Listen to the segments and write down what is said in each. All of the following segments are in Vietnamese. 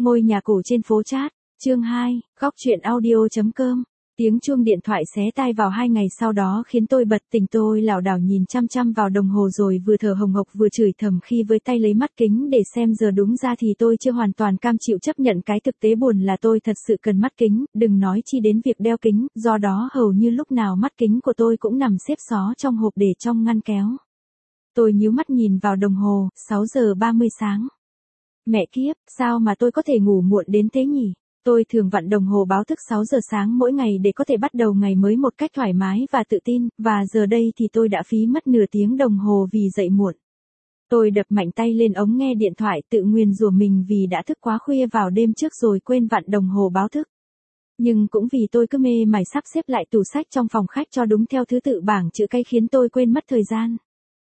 Ngôi nhà cổ trên phố Chat, chương 2, góc truyện audio.com. Tiếng chuông điện thoại xé tai vào 2 ngày sau đó khiến tôi bật tỉnh. Tôi lảo đảo nhìn chăm chăm vào đồng hồ rồi vừa thở hồng hộc vừa chửi thầm khi với tay lấy mắt kính để xem giờ. Đúng ra thì tôi chưa hoàn toàn cam chịu chấp nhận cái thực tế buồn là tôi thật sự cần mắt kính, đừng nói chi đến việc đeo kính, do đó hầu như lúc nào mắt kính của tôi cũng nằm xếp xó trong hộp để trong ngăn kéo. Tôi nhíu mắt nhìn vào đồng hồ, 6 giờ 30 sáng. Mẹ kiếp, sao mà tôi có thể ngủ muộn đến thế nhỉ? Tôi thường vặn đồng hồ báo thức 6 giờ sáng mỗi ngày để có thể bắt đầu ngày mới một cách thoải mái và tự tin, và giờ đây thì tôi đã phí mất nửa tiếng đồng hồ vì dậy muộn. Tôi đập mạnh tay lên ống nghe điện thoại tự nguyền rủa mình vì đã thức quá khuya vào đêm trước rồi quên vặn đồng hồ báo thức. Nhưng cũng vì tôi cứ mê mải sắp xếp lại tủ sách trong phòng khách cho đúng theo thứ tự bảng chữ cái khiến tôi quên mất thời gian.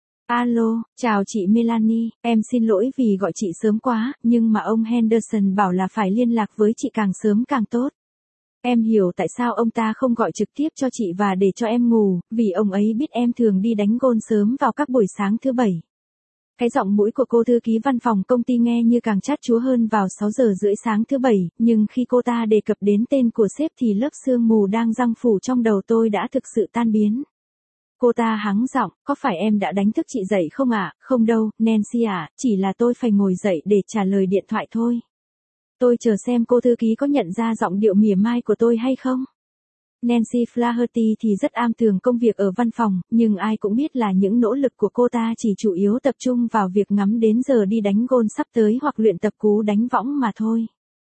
Alo, chào chị Melanie, em xin lỗi vì gọi chị sớm quá, nhưng mà ông Henderson bảo là phải liên lạc với chị càng sớm càng tốt. Em hiểu tại sao ông ta không gọi trực tiếp cho chị và để cho em ngủ, vì ông ấy biết em thường đi đánh golf sớm vào các buổi sáng thứ Bảy. Cái giọng mũi của cô thư ký văn phòng công ty nghe như càng chát chúa hơn vào 6 giờ rưỡi sáng thứ Bảy, nhưng khi cô ta đề cập đến tên của sếp thì lớp sương mù đang giăng phủ trong đầu tôi đã thực sự tan biến. Cô ta hắng giọng, có phải em đã đánh thức chị dậy không ạ? Không đâu, Nancy ạ, chỉ là tôi phải ngồi dậy để trả lời điện thoại thôi. Tôi chờ xem cô thư ký có nhận ra giọng điệu mỉa mai của tôi hay không. Nancy Flaherty thì rất am tường công việc ở văn phòng, nhưng ai cũng biết là những nỗ lực của cô ta chỉ chủ yếu tập trung vào việc ngắm đến giờ đi đánh golf sắp tới hoặc luyện tập cú đánh võng mà thôi.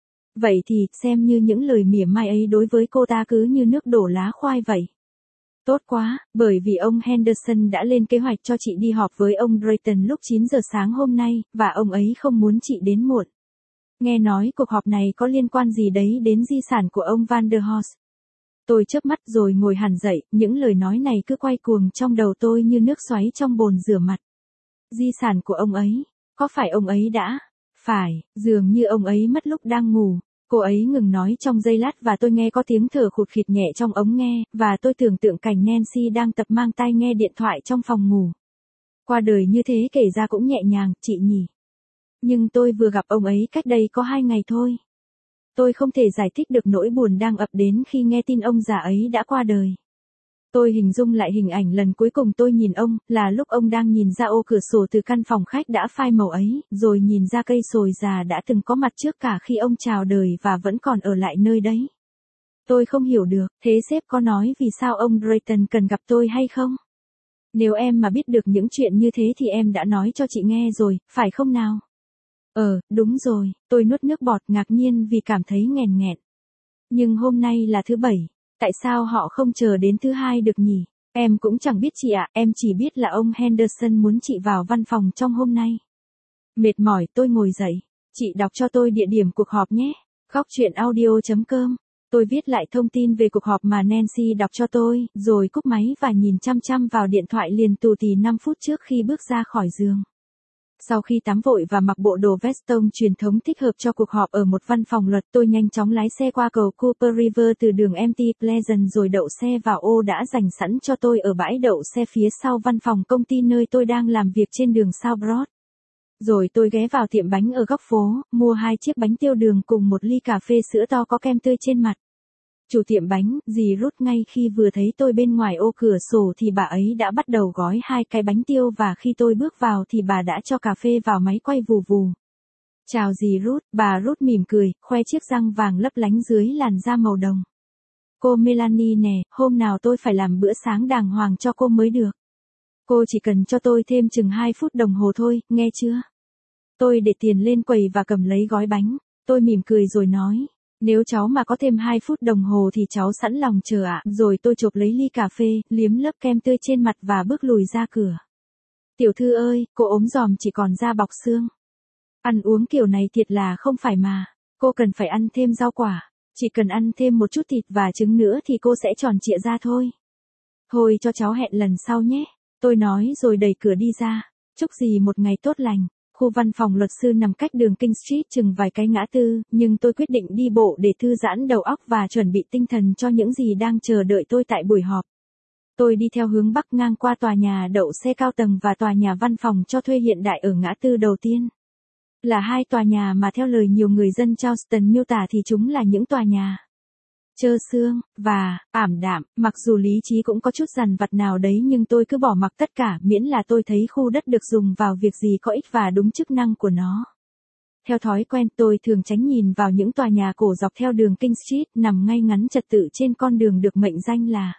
Vậy thì, xem như những lời mỉa mai ấy đối với cô ta cứ như nước đổ lá khoai vậy. Tốt quá, bởi vì ông Henderson đã lên kế hoạch cho chị đi họp với ông Drayton lúc 9 giờ sáng hôm nay, và ông ấy không muốn chị đến muộn. Nghe nói cuộc họp này có liên quan gì đấy đến di sản của ông Van der Horst. Tôi chớp mắt rồi ngồi hẳn dậy, những lời nói này cứ quay cuồng trong đầu tôi như nước xoáy trong bồn rửa mặt. Di sản của ông ấy, có phải ông ấy đã? Phải, dường như ông ấy mất lúc đang ngủ. Cô ấy ngừng nói trong giây lát và tôi nghe có tiếng thở khụt khịt nhẹ trong ống nghe, và tôi tưởng tượng cảnh Nancy đang tập mang tai nghe điện thoại trong phòng ngủ. Qua đời như thế kể ra cũng nhẹ nhàng, chị nhỉ. Nhưng tôi vừa gặp ông ấy cách đây có 2 ngày thôi. Tôi không thể giải thích được nỗi buồn đang ập đến khi nghe tin ông già ấy đã qua đời. Tôi hình dung lại hình ảnh lần cuối cùng tôi nhìn ông, là lúc ông đang nhìn ra ô cửa sổ từ căn phòng khách đã phai màu ấy, rồi nhìn ra cây sồi già đã từng có mặt trước cả khi ông chào đời và vẫn còn ở lại nơi đấy. Tôi không hiểu được, thế sếp có nói vì sao ông Drayton cần gặp tôi hay không? Nếu em mà biết được những chuyện như thế thì em đã nói cho chị nghe rồi, phải không nào? Đúng rồi, tôi nuốt nước bọt ngạc nhiên vì cảm thấy nghẹn nghẹn. Nhưng hôm nay là thứ Bảy. Tại sao họ không chờ đến thứ Hai được nhỉ? Em cũng chẳng biết chị ạ, em chỉ biết là ông Henderson muốn chị vào văn phòng trong hôm nay. Mệt mỏi, tôi ngồi dậy. Chị đọc cho tôi địa điểm cuộc họp nhé. Góc truyện audio.com. Tôi viết lại thông tin về cuộc họp mà Nancy đọc cho tôi, rồi cúp máy và nhìn chăm chăm vào điện thoại liền tù tì 5 phút trước khi bước ra khỏi giường. Sau khi tắm vội và mặc bộ đồ vest tông truyền thống thích hợp cho cuộc họp ở một văn phòng luật, tôi nhanh chóng lái xe qua cầu Cooper River từ đường MT Pleasant rồi đậu xe vào ô đã dành sẵn cho tôi ở bãi đậu xe phía sau văn phòng công ty nơi tôi đang làm việc trên đường South Broad. Rồi tôi ghé vào tiệm bánh ở góc phố, mua 2 chiếc bánh tiêu đường cùng một ly cà phê sữa to có kem tươi trên mặt. Chủ tiệm bánh, dì Ruth ngay khi vừa thấy tôi bên ngoài ô cửa sổ thì bà ấy đã bắt đầu gói 2 cái bánh tiêu và khi tôi bước vào thì bà đã cho cà phê vào máy quay vù vù. Chào dì Ruth, bà Ruth mỉm cười, khoe chiếc răng vàng lấp lánh dưới làn da màu đồng. Cô Melanie nè, hôm nào tôi phải làm bữa sáng đàng hoàng cho cô mới được. Cô chỉ cần cho tôi thêm chừng 2 phút đồng hồ thôi, nghe chưa? Tôi để tiền lên quầy và cầm lấy gói bánh. Tôi mỉm cười rồi nói. Nếu cháu mà có thêm 2 phút đồng hồ thì cháu sẵn lòng chờ ạ. Rồi tôi chộp lấy ly cà phê, liếm lớp kem tươi trên mặt và bước lùi ra cửa. Tiểu thư ơi, cô ốm giòm chỉ còn da bọc xương. Ăn uống kiểu này thiệt là không phải mà. Cô cần phải ăn thêm rau quả. Chỉ cần ăn thêm một chút thịt và trứng nữa thì cô sẽ tròn trịa ra thôi. Thôi cho cháu hẹn lần sau nhé. Tôi nói rồi đẩy cửa đi ra. Chúc dì một ngày tốt lành. Khu văn phòng luật sư nằm cách đường King Street chừng vài cái ngã tư, nhưng tôi quyết định đi bộ để thư giãn đầu óc và chuẩn bị tinh thần cho những gì đang chờ đợi tôi tại buổi họp. Tôi đi theo hướng bắc ngang qua tòa nhà đậu xe cao tầng và tòa nhà văn phòng cho thuê hiện đại ở ngã tư đầu tiên. Là hai tòa nhà mà theo lời nhiều người dân Charleston miêu tả thì chúng là những tòa nhà trơ xương, và ảm đạm, mặc dù lý trí cũng có chút dằn vặt nào đấy nhưng tôi cứ bỏ mặc tất cả miễn là tôi thấy khu đất được dùng vào việc gì có ích và đúng chức năng của nó. Theo thói quen tôi thường tránh nhìn vào những tòa nhà cổ dọc theo đường King Street nằm ngay ngắn trật tự trên con đường được mệnh danh là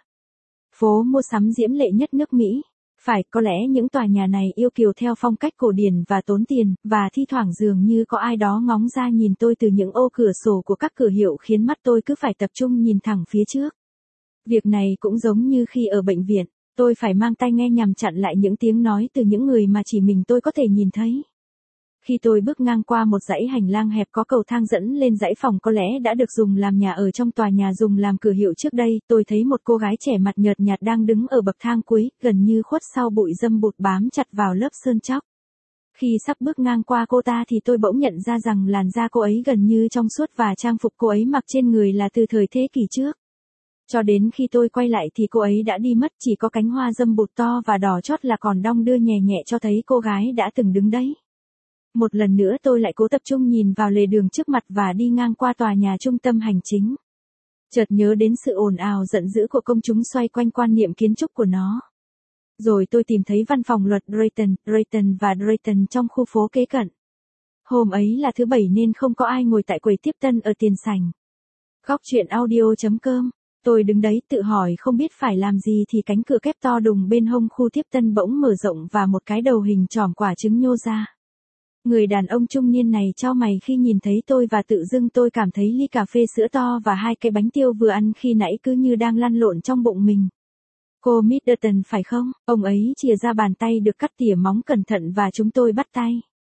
phố mua sắm diễm lệ nhất nước Mỹ. Phải, có lẽ những tòa nhà này yêu kiều theo phong cách cổ điển và tốn tiền, và thi thoảng dường như có ai đó ngóng ra nhìn tôi từ những ô cửa sổ của các cửa hiệu khiến mắt tôi cứ phải tập trung nhìn thẳng phía trước. Việc này cũng giống như khi ở bệnh viện, tôi phải mang tai nghe nhằm chặn lại những tiếng nói từ những người mà chỉ mình tôi có thể nhìn thấy. Khi tôi bước ngang qua một dãy hành lang hẹp có cầu thang dẫn lên dãy phòng có lẽ đã được dùng làm nhà ở trong tòa nhà dùng làm cửa hiệu trước đây, tôi thấy một cô gái trẻ mặt nhợt nhạt đang đứng ở bậc thang cuối, gần như khuất sau bụi râm bụt bám chặt vào lớp sơn chóc. Khi sắp bước ngang qua cô ta thì tôi bỗng nhận ra rằng làn da cô ấy gần như trong suốt và trang phục cô ấy mặc trên người là từ thời thế kỷ trước. Cho đến khi tôi quay lại thì cô ấy đã đi mất, chỉ có cánh hoa râm bụt to và đỏ chót là còn đong đưa nhẹ nhẹ cho thấy cô gái đã từng đứng đấy. Một lần nữa tôi lại cố tập trung nhìn vào lề đường trước mặt và đi ngang qua tòa nhà trung tâm hành chính. Chợt nhớ đến sự ồn ào giận dữ của công chúng xoay quanh quan niệm kiến trúc của nó. Rồi tôi tìm thấy văn phòng luật Drayton và Drayton trong khu phố kế cận. Hôm ấy là thứ Bảy nên không có ai ngồi tại quầy tiếp tân ở tiền sảnh. Góc truyện audio.com. Tôi đứng đấy tự hỏi không biết phải làm gì thì cánh cửa kép to đùng bên hông khu tiếp tân bỗng mở rộng và một cái đầu hình tròn quả trứng nhô ra. Người đàn ông trung niên này chau mày khi nhìn thấy tôi và tự dưng tôi cảm thấy ly cà phê sữa to và hai cái bánh tiêu vừa ăn khi nãy cứ như đang lăn lộn trong bụng mình. Cô Middleton phải không? Ông ấy chìa ra bàn tay được cắt tỉa móng cẩn thận và chúng tôi bắt tay.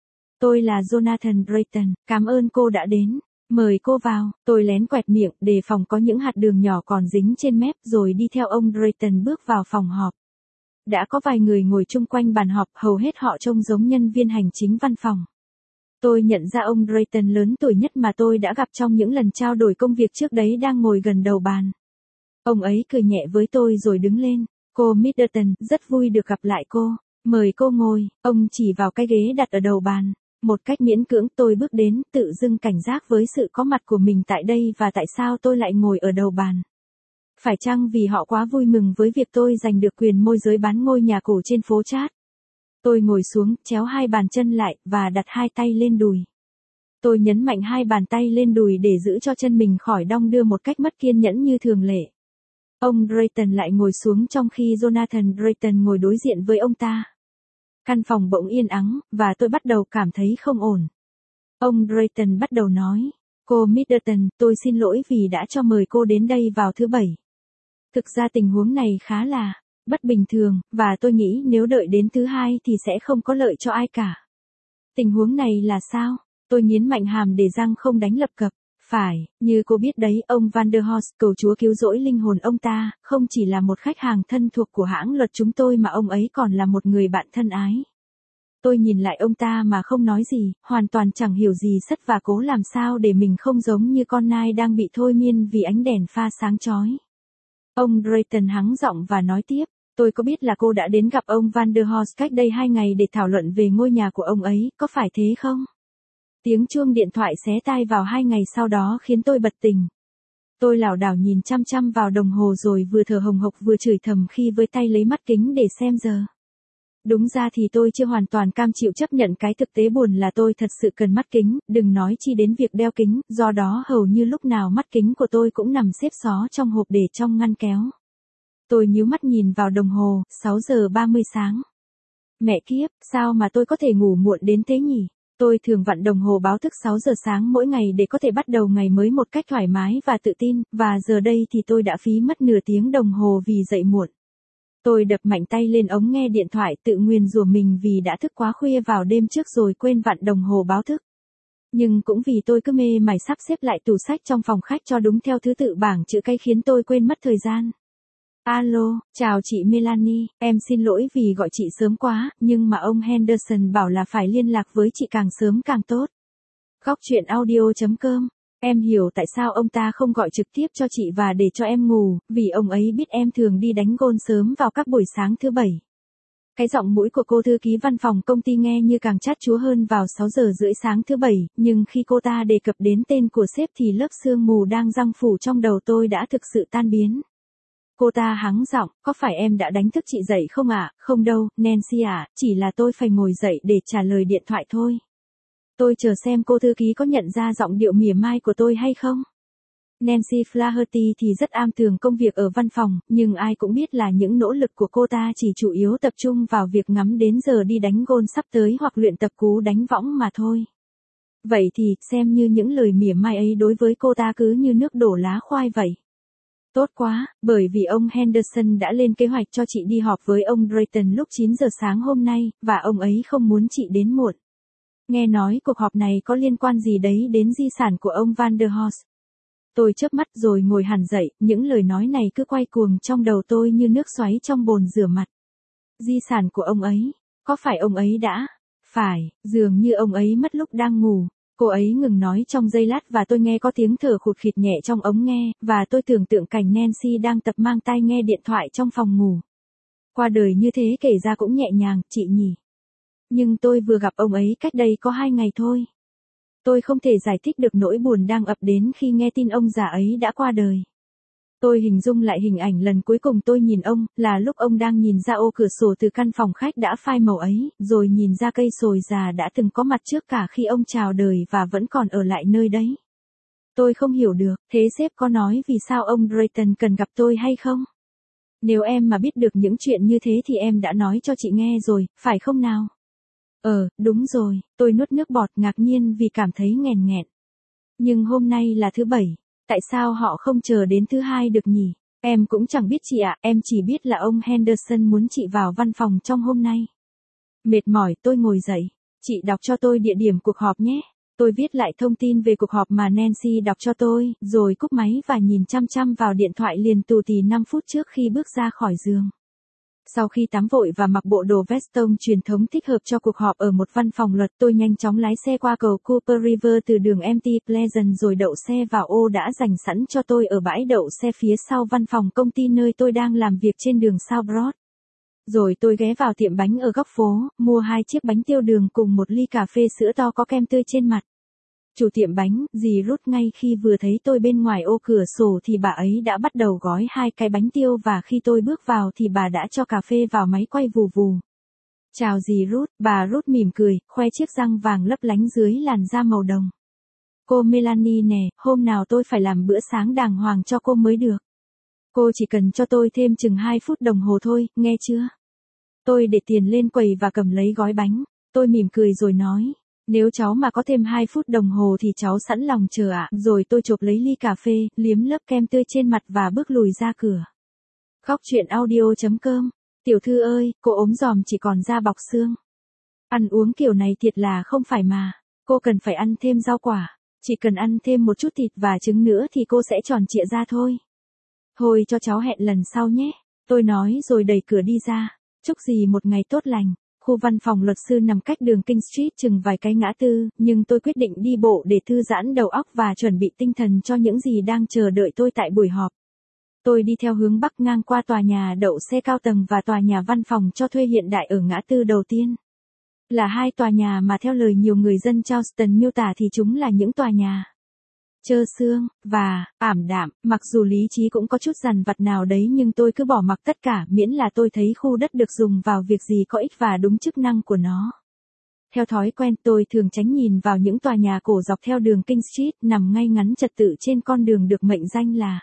Tôi là Jonathan Drayton, cảm ơn cô đã đến. Mời cô vào, tôi lén quẹt miệng đề phòng có những hạt đường nhỏ còn dính trên mép rồi đi theo ông Drayton bước vào phòng họp. Đã có vài người ngồi chung quanh bàn họp, hầu hết họ trông giống nhân viên hành chính văn phòng. Tôi nhận ra ông Drayton lớn tuổi nhất mà tôi đã gặp trong những lần trao đổi công việc trước đấy đang ngồi gần đầu bàn. Ông ấy cười nhẹ với tôi rồi đứng lên. Cô Middleton, rất vui được gặp lại cô. Mời cô ngồi, ông chỉ vào cái ghế đặt ở đầu bàn. Một cách miễn cưỡng tôi bước đến, tự dưng cảnh giác với sự có mặt của mình tại đây và tại sao tôi lại ngồi ở đầu bàn. Phải chăng vì họ quá vui mừng với việc tôi giành được quyền môi giới bán ngôi nhà cổ trên phố Chát? Tôi ngồi xuống, chéo hai bàn chân lại, và đặt hai tay lên đùi. Tôi nhấn mạnh hai bàn tay lên đùi để giữ cho chân mình khỏi đong đưa một cách mất kiên nhẫn như thường lệ. Ông Drayton lại ngồi xuống trong khi Jonathan Drayton ngồi đối diện với ông ta. Căn phòng bỗng yên ắng, và tôi bắt đầu cảm thấy không ổn. Ông Drayton bắt đầu nói, cô Middleton, tôi xin lỗi vì đã cho mời cô đến đây vào thứ Bảy. Thực ra tình huống này khá là bất bình thường, và tôi nghĩ nếu đợi đến thứ Hai thì sẽ không có lợi cho ai cả. Tình huống này là sao? Tôi nghiến mạnh hàm để răng không đánh lập cập. Phải, như cô biết đấy, ông Vanderhorst, cầu Chúa cứu rỗi linh hồn ông ta, không chỉ là một khách hàng thân thuộc của hãng luật chúng tôi mà ông ấy còn là một người bạn thân ái. Tôi nhìn lại ông ta mà không nói gì, hoàn toàn chẳng hiểu gì sất và cố làm sao để mình không giống như con nai đang bị thôi miên vì ánh đèn pha sáng chói. Ông Drayton hắng giọng và nói tiếp, tôi có biết là cô đã đến gặp ông Vanderhorst cách đây 2 ngày để thảo luận về ngôi nhà của ông ấy, có phải thế không? Tiếng chuông điện thoại xé tai vào 2 ngày sau đó khiến tôi bật tỉnh. Tôi lảo đảo nhìn chăm chăm vào đồng hồ rồi vừa thở hồng hộc vừa chửi thầm khi với tay lấy mắt kính để xem giờ. Đúng ra thì tôi chưa hoàn toàn cam chịu chấp nhận cái thực tế buồn là tôi thật sự cần mắt kính, đừng nói chi đến việc đeo kính, do đó hầu như lúc nào mắt kính của tôi cũng nằm xếp xó trong hộp để trong ngăn kéo. Tôi nhíu mắt nhìn vào đồng hồ, 6 giờ 30 sáng. Mẹ kiếp, sao mà tôi có thể ngủ muộn đến thế nhỉ? Tôi thường vặn đồng hồ báo thức 6 giờ sáng mỗi ngày để có thể bắt đầu ngày mới một cách thoải mái và tự tin, và giờ đây thì tôi đã phí mất nửa tiếng đồng hồ vì dậy muộn. Tôi đập mạnh tay lên ống nghe điện thoại tự nguyền rủa mình vì đã thức quá khuya vào đêm trước rồi quên vặn đồng hồ báo thức. Nhưng cũng vì tôi cứ mê mải sắp xếp lại tủ sách trong phòng khách cho đúng theo thứ tự bảng chữ cái khiến tôi quên mất thời gian. Alo, chào chị Melanie, em xin lỗi vì gọi chị sớm quá, nhưng mà ông Henderson bảo là phải liên lạc với chị càng sớm càng tốt. Góc truyện audio.com. Em hiểu tại sao ông ta không gọi trực tiếp cho chị và để cho em ngủ, vì ông ấy biết em thường đi đánh golf sớm vào các buổi sáng thứ Bảy. Cái giọng mũi của cô thư ký văn phòng công ty nghe như càng chát chúa hơn vào 6 giờ rưỡi sáng thứ bảy, nhưng khi cô ta đề cập đến tên của sếp thì lớp sương mù đang giăng phủ trong đầu tôi đã thực sự tan biến. Cô ta hắng giọng, có phải em đã đánh thức chị dậy không ạ? Không đâu, Nancy ạ, chỉ là tôi phải ngồi dậy để trả lời điện thoại thôi. Tôi chờ xem cô thư ký có nhận ra giọng điệu mỉa mai của tôi hay không. Nancy Flaherty thì rất am tường công việc ở văn phòng, nhưng ai cũng biết là những nỗ lực của cô ta chỉ chủ yếu tập trung vào việc ngắm đến giờ đi đánh golf sắp tới hoặc luyện tập cú đánh võng mà thôi. Vậy thì, xem như những lời mỉa mai ấy đối với cô ta cứ như nước đổ lá khoai vậy. Tốt quá, bởi vì ông Henderson đã lên kế hoạch cho chị đi họp với ông Drayton lúc 9 giờ sáng hôm nay, và ông ấy không muốn chị đến muộn. Nghe nói cuộc họp này có liên quan gì đấy đến di sản của ông Van der Horst. Tôi chớp mắt rồi ngồi hẳn dậy, những lời nói này cứ quay cuồng trong đầu tôi như nước xoáy trong bồn rửa mặt. Di sản của ông ấy, có phải ông ấy đã? Phải, dường như ông ấy mất lúc đang ngủ. Cô ấy ngừng nói trong giây lát và tôi nghe có tiếng thở khụt khịt nhẹ trong ống nghe, và tôi tưởng tượng cảnh Nancy đang tập mang tai nghe điện thoại trong phòng ngủ. Qua đời như thế kể ra cũng nhẹ nhàng, chị nhỉ. Nhưng tôi vừa gặp ông ấy cách đây có 2 ngày thôi. Tôi không thể giải thích được nỗi buồn đang ập đến khi nghe tin ông già ấy đã qua đời. Tôi hình dung lại hình ảnh lần cuối cùng tôi nhìn ông, là lúc ông đang nhìn ra ô cửa sổ từ căn phòng khách đã phai màu ấy, rồi nhìn ra cây sồi già đã từng có mặt trước cả khi ông chào đời và vẫn còn ở lại nơi đấy. Tôi không hiểu được, thế sếp có nói vì sao ông Drayton cần gặp tôi hay không? Nếu em mà biết được những chuyện như thế thì em đã nói cho chị nghe rồi, phải không nào? Đúng rồi, tôi nuốt nước bọt ngạc nhiên vì cảm thấy nghẹn nghẹn. Nhưng hôm nay là thứ bảy, tại sao họ không chờ đến thứ hai được nhỉ? Em cũng chẳng biết chị ạ, em chỉ biết là ông Henderson muốn chị vào văn phòng trong hôm nay. Mệt mỏi tôi ngồi dậy, chị đọc cho tôi địa điểm cuộc họp nhé. Tôi viết lại thông tin về cuộc họp mà Nancy đọc cho tôi, rồi cúp máy và nhìn chăm chăm vào điện thoại liền tù tì 5 phút trước khi bước ra khỏi giường. Sau khi tắm vội và mặc bộ đồ vest tông truyền thống thích hợp cho cuộc họp ở một văn phòng luật, tôi nhanh chóng lái xe qua cầu Cooper River từ đường MT Pleasant rồi đậu xe vào ô đã dành sẵn cho tôi ở bãi đậu xe phía sau văn phòng công ty nơi tôi đang làm việc trên đường South Broad. Rồi tôi ghé vào tiệm bánh ở góc phố, mua 2 chiếc bánh tiêu đường cùng một ly cà phê sữa to có kem tươi trên mặt. Chủ tiệm bánh, dì Ruth ngay khi vừa thấy tôi bên ngoài ô cửa sổ thì bà ấy đã bắt đầu gói 2 cái bánh tiêu và khi tôi bước vào thì bà đã cho cà phê vào máy quay vù vù. Chào dì Ruth, bà Ruth mỉm cười, khoe chiếc răng vàng lấp lánh dưới làn da màu đồng. Cô Melanie nè, hôm nào tôi phải làm bữa sáng đàng hoàng cho cô mới được. Cô chỉ cần cho tôi thêm chừng 2 phút đồng hồ thôi, nghe chưa? Tôi để tiền lên quầy và cầm lấy gói bánh. Tôi mỉm cười rồi nói. Nếu cháu mà có thêm 2 phút đồng hồ thì cháu sẵn lòng chờ ạ. Rồi tôi chộp lấy ly cà phê, liếm lớp kem tươi trên mặt và bước lùi ra cửa. Khóc chuyện audio.com. Tiểu thư ơi, cô ốm giòm chỉ còn da bọc xương. Ăn uống kiểu này thiệt là không phải mà. Cô cần phải ăn thêm rau quả. Chỉ cần ăn thêm một chút thịt và trứng nữa thì cô sẽ tròn trịa ra thôi. Thôi cho cháu hẹn lần sau nhé. Tôi nói rồi đẩy cửa đi ra. Chúc dì một ngày tốt lành. Khu văn phòng luật sư nằm cách đường King Street chừng vài cái ngã tư, nhưng tôi quyết định đi bộ để thư giãn đầu óc và chuẩn bị tinh thần cho những gì đang chờ đợi tôi tại buổi họp. Tôi đi theo hướng bắc ngang qua tòa nhà đậu xe cao tầng và tòa nhà văn phòng cho thuê hiện đại ở ngã tư đầu tiên. Là 2 tòa nhà mà theo lời nhiều người dân Charleston miêu tả thì chúng là những tòa nhà trơ xương, và ảm đạm, mặc dù lý trí cũng có chút dằn vặt nào đấy nhưng tôi cứ bỏ mặc tất cả miễn là tôi thấy khu đất được dùng vào việc gì có ích và đúng chức năng của nó. Theo thói quen tôi thường tránh nhìn vào những tòa nhà cổ dọc theo đường King Street nằm ngay ngắn trật tự trên con đường được mệnh danh là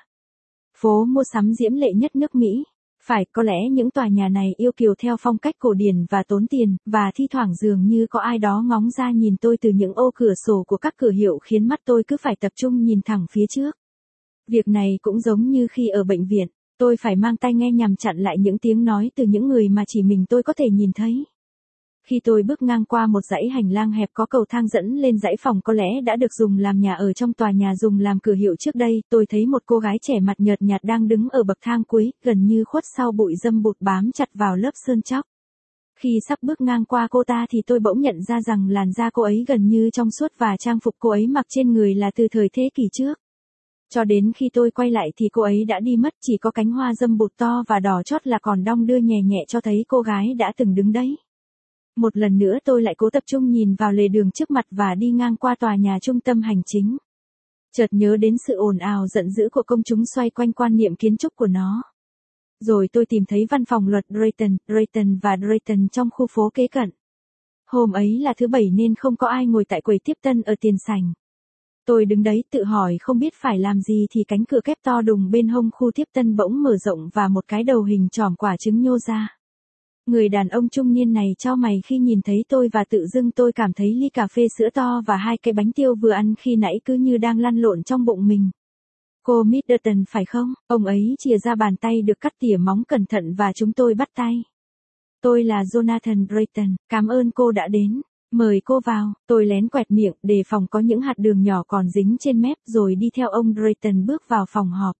phố mua sắm diễm lệ nhất nước Mỹ. Phải, có lẽ những tòa nhà này yêu kiều theo phong cách cổ điển và tốn tiền, và thi thoảng dường như có ai đó ngóng ra nhìn tôi từ những ô cửa sổ của các cửa hiệu khiến mắt tôi cứ phải tập trung nhìn thẳng phía trước. Việc này cũng giống như khi ở bệnh viện, tôi phải mang tai nghe nhằm chặn lại những tiếng nói từ những người mà chỉ mình tôi có thể nhìn thấy. Khi tôi bước ngang qua một dãy hành lang hẹp có cầu thang dẫn lên dãy phòng có lẽ đã được dùng làm nhà ở trong tòa nhà dùng làm cửa hiệu trước đây, tôi thấy một cô gái trẻ mặt nhợt nhạt đang đứng ở bậc thang cuối, gần như khuất sau bụi râm bụt bám chặt vào lớp sơn chóc. Khi sắp bước ngang qua cô ta thì tôi bỗng nhận ra rằng làn da cô ấy gần như trong suốt và trang phục cô ấy mặc trên người là từ thời thế kỷ trước. Cho đến khi tôi quay lại thì cô ấy đã đi mất, chỉ có cánh hoa dâm bụt to và đỏ chót là còn đong đưa nhẹ nhẹ cho thấy cô gái đã từng đứng đấy. Một lần nữa tôi lại cố tập trung nhìn vào lề đường trước mặt và đi ngang qua tòa nhà trung tâm hành chính. Chợt nhớ đến sự ồn ào giận dữ của công chúng xoay quanh quan niệm kiến trúc của nó. Rồi tôi tìm thấy văn phòng luật Drayton và Drayton trong khu phố kế cận. Hôm ấy là thứ Bảy nên không có ai ngồi tại quầy tiếp tân ở tiền sảnh. Tôi đứng đấy tự hỏi không biết phải làm gì thì cánh cửa kép to đùng bên hông khu tiếp tân bỗng mở rộng và một cái đầu hình tròn quả trứng nhô ra. Người đàn ông trung niên này chau mày khi nhìn thấy tôi và tự dưng tôi cảm thấy ly cà phê sữa to và 2 cái bánh tiêu vừa ăn khi nãy cứ như đang lăn lộn trong bụng mình. Cô Middleton phải không? Ông ấy chìa ra bàn tay được cắt tỉa móng cẩn thận và chúng tôi bắt tay. Tôi là Jonathan Drayton, cảm ơn cô đã đến. Mời cô vào, tôi lén quẹt miệng đề phòng có những hạt đường nhỏ còn dính trên mép rồi đi theo ông Drayton bước vào phòng họp.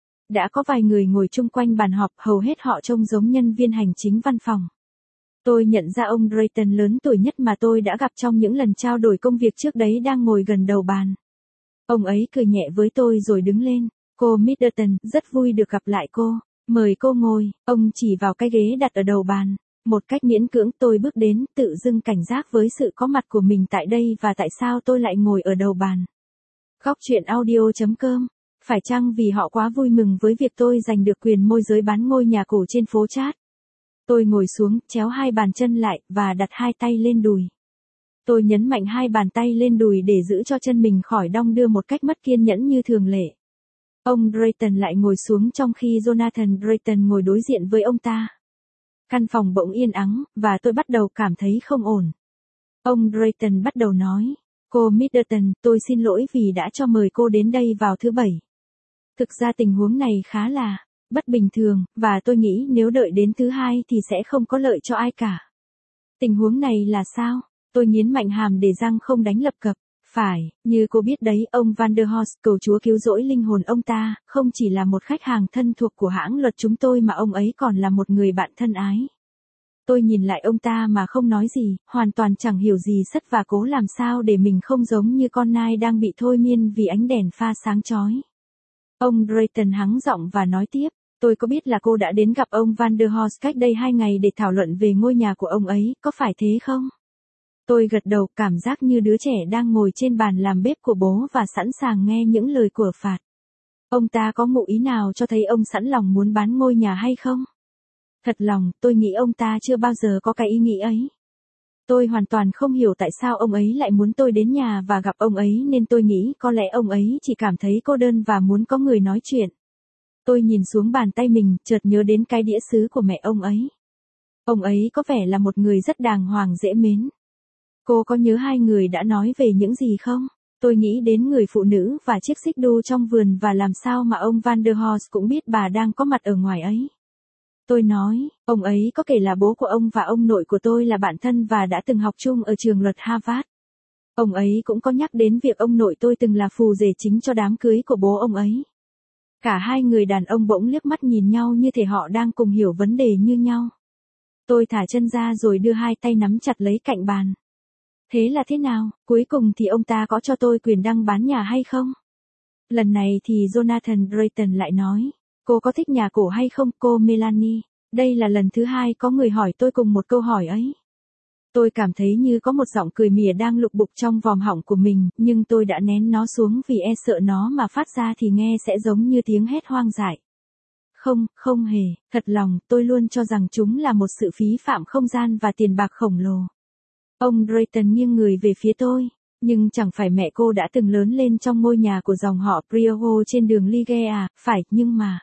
Đã có vài người ngồi chung quanh bàn họp, hầu hết họ trông giống nhân viên hành chính văn phòng. Tôi nhận ra ông Drayton lớn tuổi nhất mà tôi đã gặp trong những lần trao đổi công việc trước đấy đang ngồi gần đầu bàn. Ông ấy cười nhẹ với tôi rồi đứng lên. Cô Middleton, rất vui được gặp lại cô. Mời cô ngồi, ông chỉ vào cái ghế đặt ở đầu bàn. Một cách miễn cưỡng tôi bước đến, tự dưng cảnh giác với sự có mặt của mình tại đây và tại sao tôi lại ngồi ở đầu bàn. Góc chuyện audio.com. Phải chăng vì họ quá vui mừng với việc tôi giành được quyền môi giới bán ngôi nhà cổ trên phố Chat? Tôi ngồi xuống, chéo 2 bàn chân lại, và đặt 2 tay lên đùi. Tôi nhấn mạnh 2 bàn tay lên đùi để giữ cho chân mình khỏi đong đưa một cách mất kiên nhẫn như thường lệ. Ông Drayton lại ngồi xuống trong khi Jonathan Drayton ngồi đối diện với ông ta. Căn phòng bỗng yên ắng, và tôi bắt đầu cảm thấy không ổn. Ông Drayton bắt đầu nói. Cô Middleton, tôi xin lỗi vì đã cho mời cô đến đây vào thứ Bảy. Thực ra tình huống này khá là bất bình thường, và tôi nghĩ nếu đợi đến thứ Hai thì sẽ không có lợi cho ai cả. Tình huống này là sao? Tôi nghiến mạnh hàm để răng không đánh lập cập. Phải, như cô biết đấy, ông Van der Horst, cầu Chúa cứu rỗi linh hồn ông ta, không chỉ là một khách hàng thân thuộc của hãng luật chúng tôi mà ông ấy còn là một người bạn thân ái. Tôi nhìn lại ông ta mà không nói gì, hoàn toàn chẳng hiểu gì sất và cố làm sao để mình không giống như con nai đang bị thôi miên vì ánh đèn pha sáng chói. Ông Drayton hắng giọng và nói tiếp, tôi có biết là cô đã đến gặp ông Van der Horst cách đây 2 ngày để thảo luận về ngôi nhà của ông ấy, có phải thế không? Tôi gật đầu, cảm giác như đứa trẻ đang ngồi trên bàn làm bếp của bố và sẵn sàng nghe những lời của phạt. Ông ta có ngụ ý nào cho thấy ông sẵn lòng muốn bán ngôi nhà hay không? Thật lòng, tôi nghĩ ông ta chưa bao giờ có cái ý nghĩ ấy. Tôi hoàn toàn không hiểu tại sao ông ấy lại muốn tôi đến nhà và gặp ông ấy nên tôi nghĩ có lẽ ông ấy chỉ cảm thấy cô đơn và muốn có người nói chuyện. Tôi nhìn xuống bàn tay mình, chợt nhớ đến cái đĩa sứ của mẹ ông ấy. Ông ấy có vẻ là một người rất đàng hoàng dễ mến. Cô có nhớ 2 người đã nói về những gì không? Tôi nghĩ đến người phụ nữ và chiếc xích đu trong vườn và làm sao mà ông Van der Horst cũng biết bà đang có mặt ở ngoài ấy. Tôi nói, ông ấy có kể là bố của ông và ông nội của tôi là bạn thân và đã từng học chung ở trường luật Harvard. Ông ấy cũng có nhắc đến việc ông nội tôi từng là phù rể chính cho đám cưới của bố ông ấy. Cả 2 người đàn ông bỗng liếc mắt nhìn nhau như thể họ đang cùng hiểu vấn đề như nhau. Tôi thả chân ra rồi đưa 2 tay nắm chặt lấy cạnh bàn. Thế là thế nào, cuối cùng thì ông ta có cho tôi quyền đăng bán nhà hay không? Lần này thì Jonathan Drayton lại nói, cô có thích nhà cổ hay không, cô Melanie? Đây là lần thứ 2 có người hỏi tôi cùng một câu hỏi ấy. Tôi cảm thấy như có một giọng cười mỉa đang lục bục trong vòm họng của mình, nhưng tôi đã nén nó xuống vì e sợ nó mà phát ra thì nghe sẽ giống như tiếng hét hoang dại. Không, không hề, thật lòng, tôi luôn cho rằng chúng là một sự phí phạm không gian và tiền bạc khổng lồ. Ông Drayton nghiêng người về phía tôi, nhưng chẳng phải mẹ cô đã từng lớn lên trong ngôi nhà của dòng họ Prioho trên đường Ligue à, phải, nhưng mà...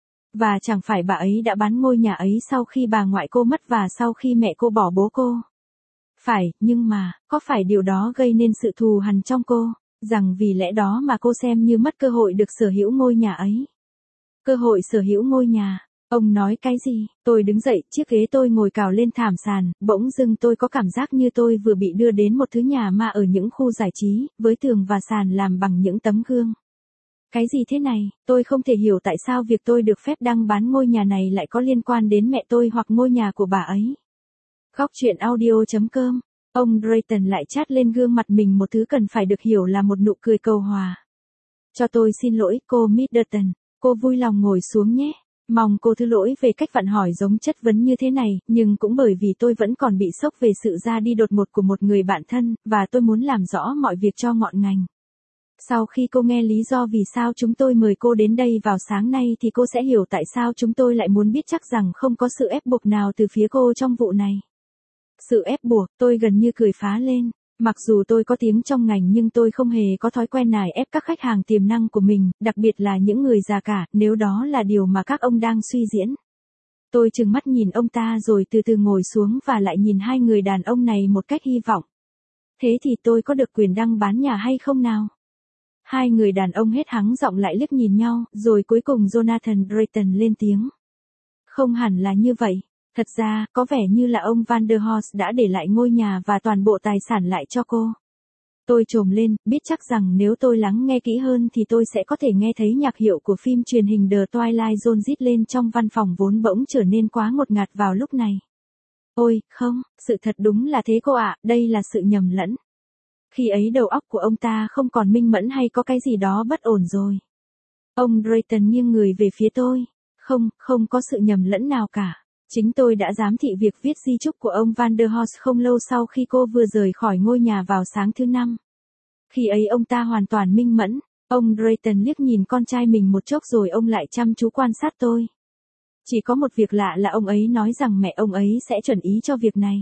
Và chẳng phải bà ấy đã bán ngôi nhà ấy sau khi bà ngoại cô mất và sau khi mẹ cô bỏ bố cô. Phải, nhưng mà, có phải điều đó gây nên sự thù hằn trong cô, rằng vì lẽ đó mà cô xem như mất cơ hội được sở hữu ngôi nhà ấy? Cơ hội sở hữu ngôi nhà. Ông nói cái gì? Tôi đứng dậy, chiếc ghế tôi ngồi cào lên thảm sàn, bỗng dưng tôi có cảm giác như tôi vừa bị đưa đến một thứ nhà ma ở những khu giải trí, với tường và sàn làm bằng những tấm gương. Cái gì thế này? Tôi không thể hiểu tại sao việc tôi được phép đăng bán ngôi nhà này lại có liên quan đến mẹ tôi hoặc ngôi nhà của bà ấy. Góc chuyện audio.com. Ông Drayton lại chát lên gương mặt mình một thứ cần phải được hiểu là một nụ cười cầu hòa. Cho tôi xin lỗi cô Middleton, cô vui lòng ngồi xuống nhé. Mong cô thứ lỗi về cách vặn hỏi giống chất vấn như thế này, nhưng cũng bởi vì tôi vẫn còn bị sốc về sự ra đi đột ngột của một người bạn thân, và tôi muốn làm rõ mọi việc cho ngọn ngành. Sau khi cô nghe lý do vì sao chúng tôi mời cô đến đây vào sáng nay thì cô sẽ hiểu tại sao chúng tôi lại muốn biết chắc rằng không có sự ép buộc nào từ phía cô trong vụ này. Sự ép buộc, tôi gần như cười phá lên. Mặc dù tôi có tiếng trong ngành nhưng tôi không hề có thói quen nài ép các khách hàng tiềm năng của mình, đặc biệt là những người già cả, nếu đó là điều mà các ông đang suy diễn. Tôi trừng mắt nhìn ông ta rồi từ từ ngồi xuống và lại nhìn hai người đàn ông này một cách hy vọng. Thế thì tôi có được quyền đăng bán nhà hay không nào? Hai người đàn ông hết hắng giọng lại liếc nhìn nhau, rồi cuối cùng Jonathan Drayton lên tiếng. Không hẳn là như vậy. Thật ra, có vẻ như là ông Van der Horst đã để lại ngôi nhà và toàn bộ tài sản lại cho cô. Tôi chồm lên, biết chắc rằng nếu tôi lắng nghe kỹ hơn thì tôi sẽ có thể nghe thấy nhạc hiệu của phim truyền hình The Twilight Zone rít lên trong văn phòng vốn bỗng trở nên quá ngột ngạt vào lúc này. Ôi, không, sự thật đúng là thế cô ạ, đây là sự nhầm lẫn. Khi ấy đầu óc của ông ta không còn minh mẫn hay có cái gì đó bất ổn rồi. Ông Drayton nghiêng người về phía tôi. Không có sự nhầm lẫn nào cả. Chính tôi đã giám thị việc viết di chúc của ông Van der Horst không lâu sau khi cô vừa rời khỏi ngôi nhà vào sáng thứ Năm. Khi ấy ông ta hoàn toàn minh mẫn. Ông Drayton liếc nhìn con trai mình một chốc rồi ông lại chăm chú quan sát tôi. Chỉ có một việc lạ là ông ấy nói rằng mẹ ông ấy sẽ chuẩn ý cho việc này.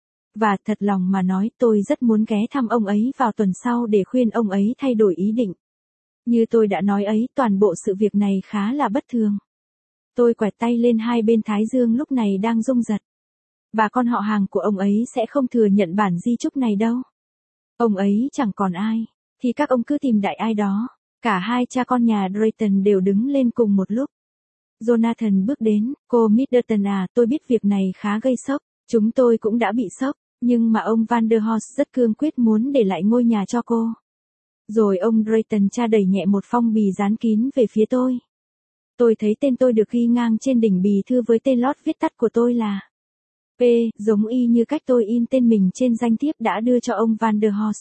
Và thật lòng mà nói tôi rất muốn ghé thăm ông ấy vào tuần sau để khuyên ông ấy thay đổi ý định. Như tôi đã nói ấy, toàn bộ sự việc này khá là bất thường. Tôi quẹt tay lên hai bên thái dương lúc này đang rung giật. Bà con họ hàng của ông ấy sẽ không thừa nhận bản di chúc này đâu. Ông ấy chẳng còn ai, thì các ông cứ tìm đại ai đó. Cả hai cha con nhà Drayton đều đứng lên cùng một lúc. Jonathan bước đến, cô Middleton à, tôi biết việc này khá gây sốc. Chúng tôi cũng đã bị sốc, nhưng mà ông Van der Horst rất cương quyết muốn để lại ngôi nhà cho cô. Rồi ông Drayton tra đẩy nhẹ một phong bì dán kín về phía tôi. Tôi thấy tên tôi được ghi ngang trên đỉnh bì thư với tên lót viết tắt của tôi là P, giống y như cách tôi in tên mình trên danh thiếp đã đưa cho ông Van der Horst.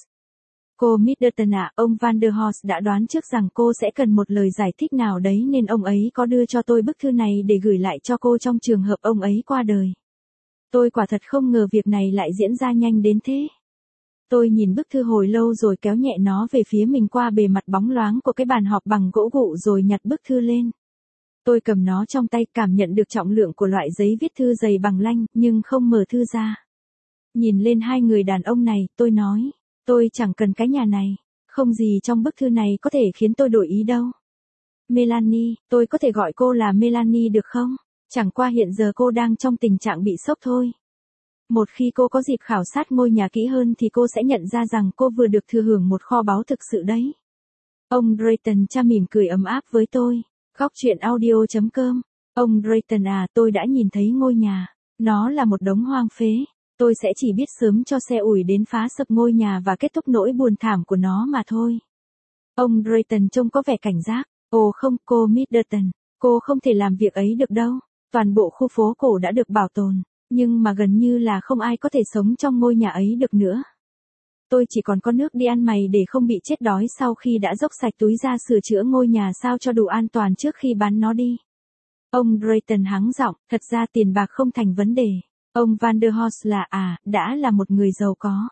Cô Middleton ạ, ông Van der Horst đã đoán trước rằng cô sẽ cần một lời giải thích nào đấy nên ông ấy có đưa cho tôi bức thư này để gửi lại cho cô trong trường hợp ông ấy qua đời. Tôi quả thật không ngờ việc này lại diễn ra nhanh đến thế. Tôi nhìn bức thư hồi lâu rồi kéo nhẹ nó về phía mình qua bề mặt bóng loáng của cái bàn họp bằng gỗ gụ rồi nhặt bức thư lên. Tôi cầm nó trong tay, cảm nhận được trọng lượng của loại giấy viết thư dày bằng lanh, nhưng không mở thư ra. Nhìn lên hai người đàn ông này, tôi nói, tôi chẳng cần cái nhà này, không gì trong bức thư này có thể khiến tôi đổi ý đâu. Melanie, tôi có thể gọi cô là Melanie được không? Chẳng qua hiện giờ cô đang trong tình trạng bị sốc thôi. Một khi cô có dịp khảo sát ngôi nhà kỹ hơn thì cô sẽ nhận ra rằng cô vừa được thừa hưởng một kho báu thực sự đấy. Ông Drayton cha mỉm cười ấm áp với tôi. Góc chuyện audio.com. Ông Drayton à, tôi đã nhìn thấy ngôi nhà. Nó là một đống hoang phế. Tôi sẽ chỉ biết sớm cho xe ủi đến phá sập ngôi nhà và kết thúc nỗi buồn thảm của nó mà thôi. Ông Drayton trông có vẻ cảnh giác. Ồ không, cô Middleton. Cô không thể làm việc ấy được đâu. Toàn bộ khu phố cổ đã được bảo tồn. Nhưng mà gần như là không ai có thể sống trong ngôi nhà ấy được nữa. Tôi chỉ còn có nước đi ăn mày để không bị chết đói sau khi đã dốc sạch túi ra sửa chữa ngôi nhà sao cho đủ an toàn trước khi bán nó đi. Ông Drayton hắng giọng, thật ra tiền bạc không thành vấn đề. Ông Van der Horst đã là một người giàu có.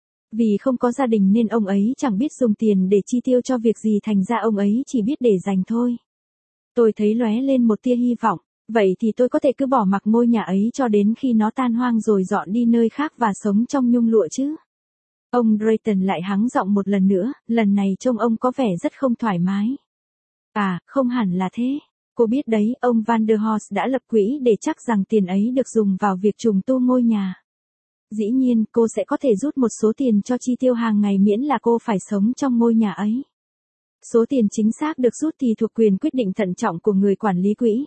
Vì không có gia đình nên ông ấy chẳng biết dùng tiền để chi tiêu cho việc gì, thành ra ông ấy chỉ biết để dành thôi. Tôi thấy lóe lên một tia hy vọng. Vậy thì tôi có thể cứ bỏ mặc ngôi nhà ấy cho đến khi nó tan hoang rồi dọn đi nơi khác và sống trong nhung lụa chứ. Ông Drayton lại hắng giọng một lần nữa, lần này trông ông có vẻ rất không thoải mái. À, không hẳn là thế. Cô biết đấy, ông Van der Horst đã lập quỹ để chắc rằng tiền ấy được dùng vào việc trùng tu ngôi nhà. Dĩ nhiên, cô sẽ có thể rút một số tiền cho chi tiêu hàng ngày miễn là cô phải sống trong ngôi nhà ấy. Số tiền chính xác được rút thì thuộc quyền quyết định thận trọng của người quản lý quỹ.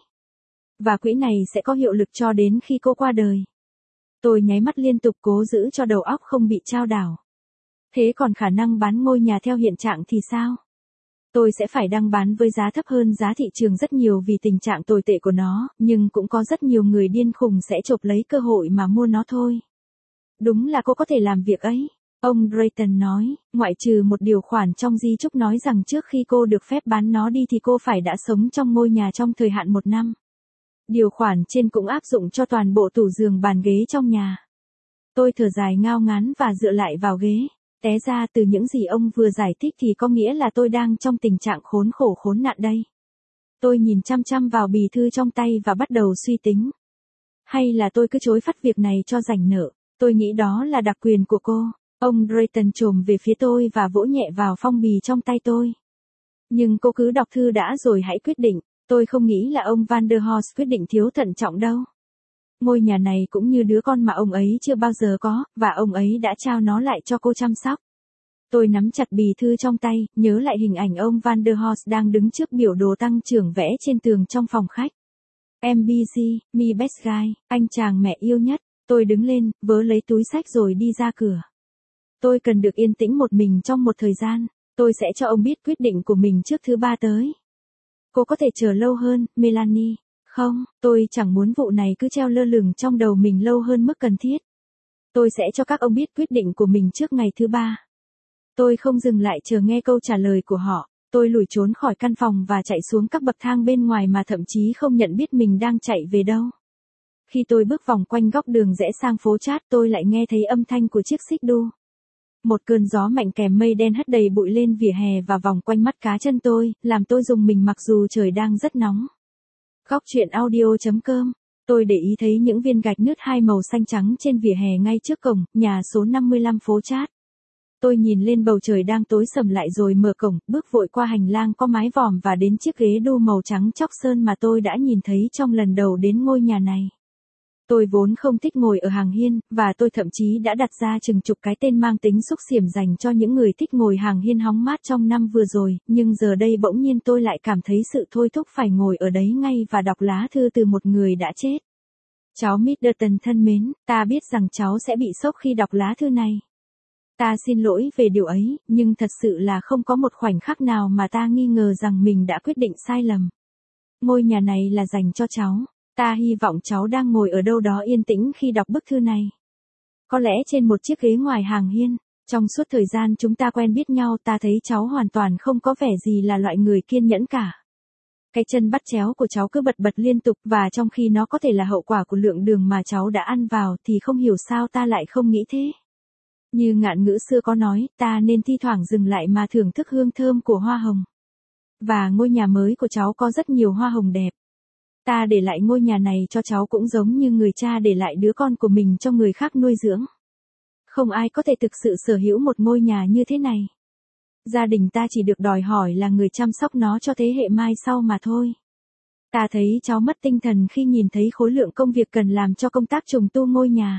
Và quỹ này sẽ có hiệu lực cho đến khi cô qua đời. Tôi nháy mắt liên tục cố giữ cho đầu óc không bị chao đảo. Thế còn khả năng bán ngôi nhà theo hiện trạng thì sao? Tôi sẽ phải đăng bán với giá thấp hơn giá thị trường rất nhiều vì tình trạng tồi tệ của nó, nhưng cũng có rất nhiều người điên khùng sẽ chộp lấy cơ hội mà mua nó thôi. Đúng là cô có thể làm việc ấy. Ông Drayton nói, ngoại trừ một điều khoản trong di chúc nói rằng trước khi cô được phép bán nó đi thì cô phải đã sống trong ngôi nhà trong thời hạn 1 năm. Điều khoản trên cũng áp dụng cho toàn bộ tủ giường bàn ghế trong nhà. Tôi thở dài ngao ngán và dựa lại vào ghế. Té ra từ những gì ông vừa giải thích thì có nghĩa là tôi đang trong tình trạng khốn khổ khốn nạn đây. Tôi nhìn chăm chăm vào bì thư trong tay và bắt đầu suy tính. Hay là tôi cứ chối phắt việc này cho rảnh nợ, tôi nghĩ đó là đặc quyền của cô. Ông Drayton chồm về phía tôi và vỗ nhẹ vào phong bì trong tay tôi. Nhưng cô cứ đọc thư đã rồi hãy quyết định, tôi không nghĩ là ông Van der Horst quyết định thiếu thận trọng đâu. Ngôi nhà này cũng như đứa con mà ông ấy chưa bao giờ có, và ông ấy đã trao nó lại cho cô chăm sóc. Tôi nắm chặt bì thư trong tay, nhớ lại hình ảnh ông Van der Horst đang đứng trước biểu đồ tăng trưởng vẽ trên tường trong phòng khách. MBG, me best guy, anh chàng mẹ yêu nhất. Tôi đứng lên, vớ lấy túi xách rồi đi ra cửa. Tôi cần được yên tĩnh một mình trong một thời gian. Tôi sẽ cho ông biết quyết định của mình trước thứ 3 tới. Cô có thể chờ lâu hơn, Melanie. Không, tôi chẳng muốn vụ này cứ treo lơ lửng trong đầu mình lâu hơn mức cần thiết. Tôi sẽ cho các ông biết quyết định của mình trước ngày thứ 3. Tôi không dừng lại chờ nghe câu trả lời của họ. Tôi lủi trốn khỏi căn phòng và chạy xuống các bậc thang bên ngoài mà thậm chí không nhận biết mình đang chạy về đâu. Khi tôi bước vòng quanh góc đường rẽ sang phố Chat, tôi lại nghe thấy âm thanh của chiếc xích đu. Một cơn gió mạnh kèm mây đen hất đầy bụi lên vỉa hè và vòng quanh mắt cá chân tôi, làm tôi rùng mình mặc dù trời đang rất nóng. Góc truyện audio.com. Tôi để ý thấy những viên gạch nứt hai màu xanh trắng trên vỉa hè ngay trước cổng, nhà số 55 phố Chat. Tôi nhìn lên bầu trời đang tối sầm lại rồi mở cổng, bước vội qua hành lang có mái vòm và đến chiếc ghế đu màu trắng chóc sơn mà tôi đã nhìn thấy trong lần đầu đến ngôi nhà này. Tôi vốn không thích ngồi ở hàng hiên, và tôi thậm chí đã đặt ra chừng chục cái tên mang tính xúc xỉm dành cho những người thích ngồi hàng hiên hóng mát trong năm vừa rồi, nhưng giờ đây bỗng nhiên tôi lại cảm thấy sự thôi thúc phải ngồi ở đấy ngay và đọc lá thư từ một người đã chết. Cháu Middleton thân mến, ta biết rằng cháu sẽ bị sốc khi đọc lá thư này. Ta xin lỗi về điều ấy, nhưng thật sự là không có một khoảnh khắc nào mà ta nghi ngờ rằng mình đã quyết định sai lầm. Ngôi nhà này là dành cho cháu. Ta hy vọng cháu đang ngồi ở đâu đó yên tĩnh khi đọc bức thư này. Có lẽ trên một chiếc ghế ngoài hàng hiên. Trong suốt thời gian chúng ta quen biết nhau, ta thấy cháu hoàn toàn không có vẻ gì là loại người kiên nhẫn cả. Cái chân bắt chéo của cháu cứ bật bật liên tục, và trong khi nó có thể là hậu quả của lượng đường mà cháu đã ăn vào thì không hiểu sao ta lại không nghĩ thế. Như ngạn ngữ xưa có nói, ta nên thi thoảng dừng lại mà thưởng thức hương thơm của hoa hồng. Và ngôi nhà mới của cháu có rất nhiều hoa hồng đẹp. Ta để lại ngôi nhà này cho cháu cũng giống như người cha để lại đứa con của mình cho người khác nuôi dưỡng. Không ai có thể thực sự sở hữu một ngôi nhà như thế này. Gia đình ta chỉ được đòi hỏi là người chăm sóc nó cho thế hệ mai sau mà thôi. Ta thấy cháu mất tinh thần khi nhìn thấy khối lượng công việc cần làm cho công tác trùng tu ngôi nhà.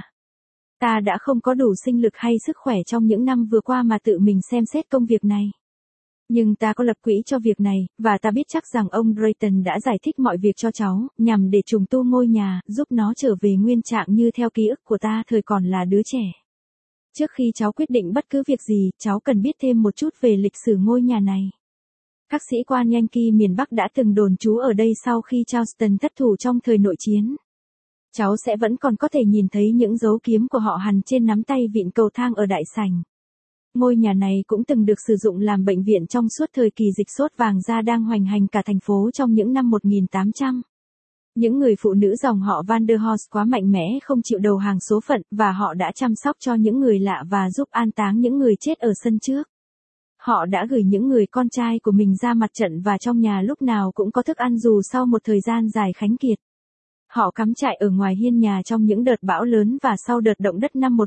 Ta đã không có đủ sinh lực hay sức khỏe trong những năm vừa qua mà tự mình xem xét công việc này. Nhưng ta có lập quỹ cho việc này, và ta biết chắc rằng ông Drayton đã giải thích mọi việc cho cháu, nhằm để trùng tu ngôi nhà, giúp nó trở về nguyên trạng như theo ký ức của ta thời còn là đứa trẻ. Trước khi cháu quyết định bất cứ việc gì, cháu cần biết thêm một chút về lịch sử ngôi nhà này. Các sĩ quan Yankee miền Bắc đã từng đồn trú ở đây sau khi Charleston thất thủ trong thời nội chiến. Cháu sẽ vẫn còn có thể nhìn thấy những dấu kiếm của họ hằn trên nắm tay vịn cầu thang ở đại sảnh. Ngôi nhà này cũng từng được sử dụng làm bệnh viện trong suốt thời kỳ dịch sốt vàng da đang hoành hành cả thành phố trong những năm 1800. Những người phụ nữ dòng họ Van der Horst quá mạnh mẽ không chịu đầu hàng số phận, và họ đã chăm sóc cho những người lạ và giúp an táng những người chết ở sân trước. Họ đã gửi những người con trai của mình ra mặt trận và trong nhà lúc nào cũng có thức ăn dù sau một thời gian dài khánh kiệt. Họ cắm trại ở ngoài hiên nhà trong những đợt bão lớn và sau đợt động đất năm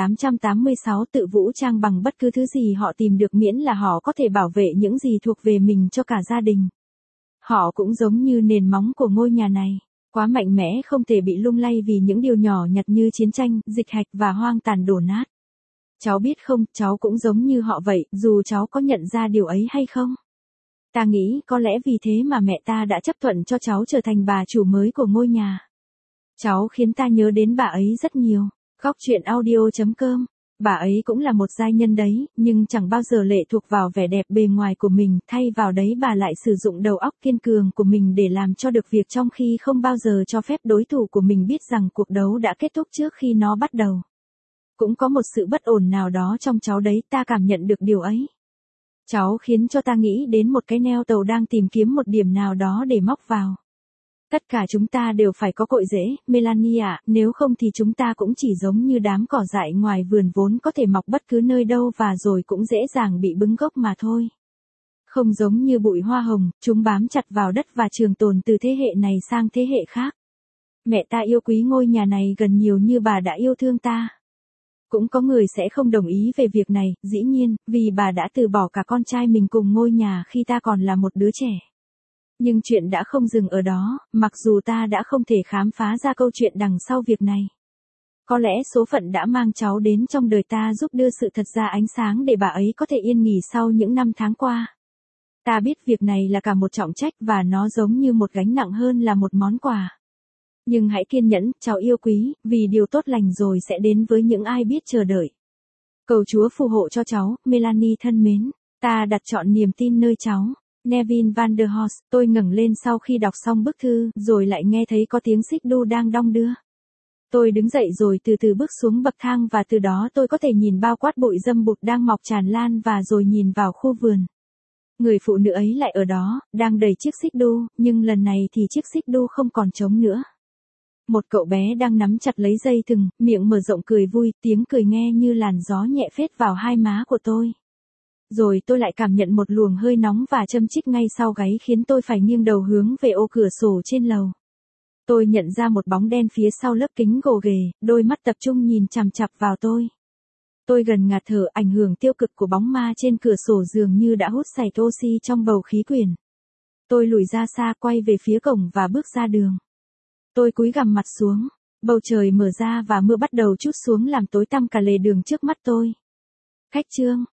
1886 tự vũ trang bằng bất cứ thứ gì họ tìm được miễn là họ có thể bảo vệ những gì thuộc về mình cho cả gia đình. Họ cũng giống như nền móng của ngôi nhà này, quá mạnh mẽ không thể bị lung lay vì những điều nhỏ nhặt như chiến tranh, dịch hạch và hoang tàn đổ nát. Cháu biết không, cháu cũng giống như họ vậy, dù cháu có nhận ra điều ấy hay không. Ta nghĩ có lẽ vì thế mà mẹ ta đã chấp thuận cho cháu trở thành bà chủ mới của ngôi nhà. Cháu khiến ta nhớ đến bà ấy rất nhiều. Góc truyện audio.com. Bà ấy cũng là một giai nhân đấy, nhưng chẳng bao giờ lệ thuộc vào vẻ đẹp bề ngoài của mình, thay vào đấy bà lại sử dụng đầu óc kiên cường của mình để làm cho được việc trong khi không bao giờ cho phép đối thủ của mình biết rằng cuộc đấu đã kết thúc trước khi nó bắt đầu. Cũng có một sự bất ổn nào đó trong cháu đấy, ta cảm nhận được điều ấy. Cháu khiến cho ta nghĩ đến một cái neo tàu đang tìm kiếm một điểm nào đó để móc vào. Tất cả chúng ta đều phải có cội rễ, Melanie ạ, nếu không thì chúng ta cũng chỉ giống như đám cỏ dại ngoài vườn vốn có thể mọc bất cứ nơi đâu và rồi cũng dễ dàng bị bứng gốc mà thôi. Không giống như bụi hoa hồng, chúng bám chặt vào đất và trường tồn từ thế hệ này sang thế hệ khác. Mẹ ta yêu quý ngôi nhà này gần nhiều như bà đã yêu thương ta. Cũng có người sẽ không đồng ý về việc này, dĩ nhiên, vì bà đã từ bỏ cả con trai mình cùng ngôi nhà khi ta còn là một đứa trẻ. Nhưng chuyện đã không dừng ở đó, mặc dù ta đã không thể khám phá ra câu chuyện đằng sau việc này. Có lẽ số phận đã mang cháu đến trong đời ta giúp đưa sự thật ra ánh sáng để bà ấy có thể yên nghỉ sau những năm tháng qua. Ta biết việc này là cả một trọng trách và nó giống như một gánh nặng hơn là một món quà. Nhưng hãy kiên nhẫn, cháu yêu quý, vì điều tốt lành rồi sẽ đến với những ai biết chờ đợi. Cầu Chúa phù hộ cho cháu, Melanie thân mến. Ta đặt trọn niềm tin nơi cháu. Nevin van der Horst. Tôi ngẩng lên sau khi đọc xong bức thư, rồi lại nghe thấy có tiếng xích đu đang đong đưa. Tôi đứng dậy rồi từ từ bước xuống bậc thang và từ đó tôi có thể nhìn bao quát bụi dâm bụt đang mọc tràn lan và rồi nhìn vào khu vườn. Người phụ nữ ấy lại ở đó, đang đẩy chiếc xích đu, nhưng lần này thì chiếc xích đu không còn trống nữa. Một cậu bé đang nắm chặt lấy dây thừng, miệng mở rộng cười vui, tiếng cười nghe như làn gió nhẹ phết vào hai má của tôi. Rồi tôi lại cảm nhận một luồng hơi nóng và châm chích ngay sau gáy khiến tôi phải nghiêng đầu hướng về ô cửa sổ trên lầu. Tôi nhận ra một bóng đen phía sau lớp kính gồ ghề, đôi mắt tập trung nhìn chằm chằm vào tôi. Tôi gần ngạt thở, ảnh hưởng tiêu cực của bóng ma trên cửa sổ dường như đã hút sạch oxy trong bầu khí quyển. Tôi lùi ra xa, quay về phía cổng và bước ra đường. Tôi cúi gằm mặt xuống, bầu trời mở ra và mưa bắt đầu trút xuống làm tối tăm cả lề đường trước mắt tôi. Khách chương